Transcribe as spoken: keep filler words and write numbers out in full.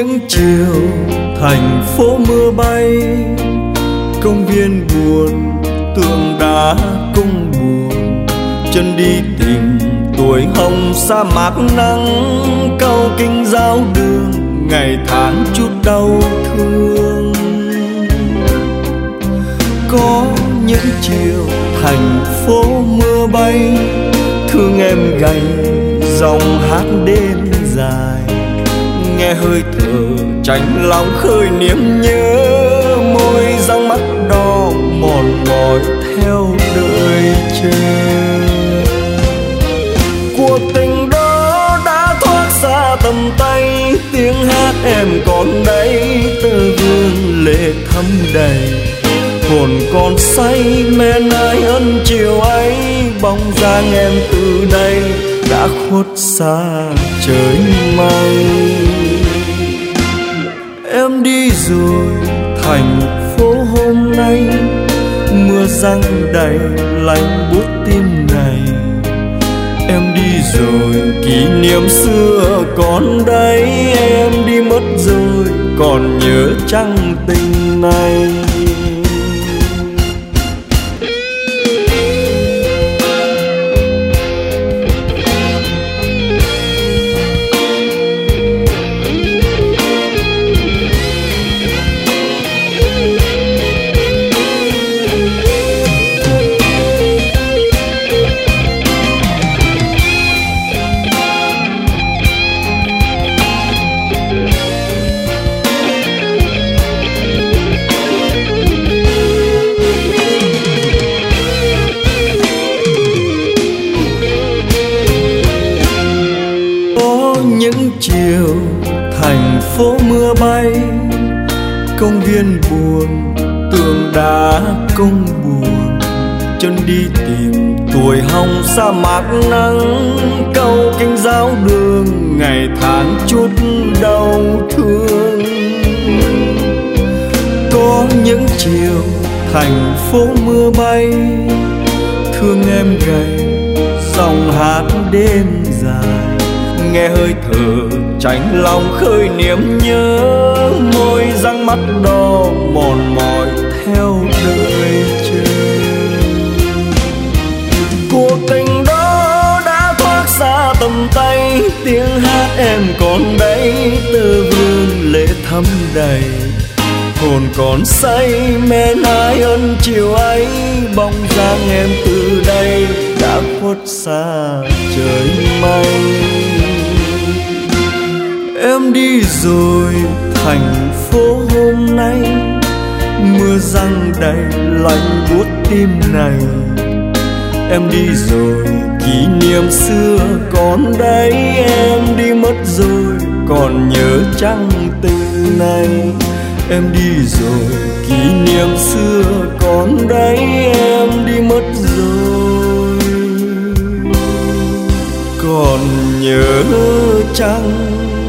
những chiều thành phố mưa bay, công viên buồn tượng đá cũng buồn, chân đi tìm tuổi hồng sa mạc nắng, câu kinh giáo đường ngày tháng chút đau thương. Có những chiều thành phố mưa bay, thương em gầy dòng hát đêm dài, nghe hơi thở chạnh lòng khơi niềm nhớ, môi răng mắt đỏ mòn mỏi theo đợi chờ. Cuộc tình đó đã thoát xa tầm tay, tiếng hát em còn đây, tơ vương lệ thấm đầy, hồn còn say men ai ân chiều ấy, bóng dáng em từ đây đã khuất xa trời mây. Em đi rồi thành phố hôm nay, mưa giăng đầy lạnh buốt tim này. Em đi rồi kỷ niệm xưa còn đây, em đi mất rồi còn nhớ chăng tình này. Những chiều thành phố mưa bay, công viên buồn tượng đá cũng buồn, chân đi tìm tuổi hồng sa mạc nắng, câu kinh giáo đường ngày tháng chút đau thương. Có những chiều thành phố mưa bay, thương em gầy dòng hát đêm dài, nghe hơi thở chạnh lòng khơi niềm nhớ, môi răng mắt đỏ mòn mỏi theo đợi chờ. Cuộc tình đó đã thoát xa tầm tay, tiếng hát em còn đây, tơ vương lệ thấm đầy, hồn còn say men ai ân chiều ấy, bóng dáng em từ đây đã khuất xa trời mây. Em đi rồi thành phố hôm nay, mưa giăng đầy lạnh buốt tim này. Em đi rồi kỷ niệm xưa còn đây, em đi mất rồi còn nhớ chăng tình này. Em đi rồi kỷ niệm xưa còn đây, em đi mất rồi còn nhớ chăng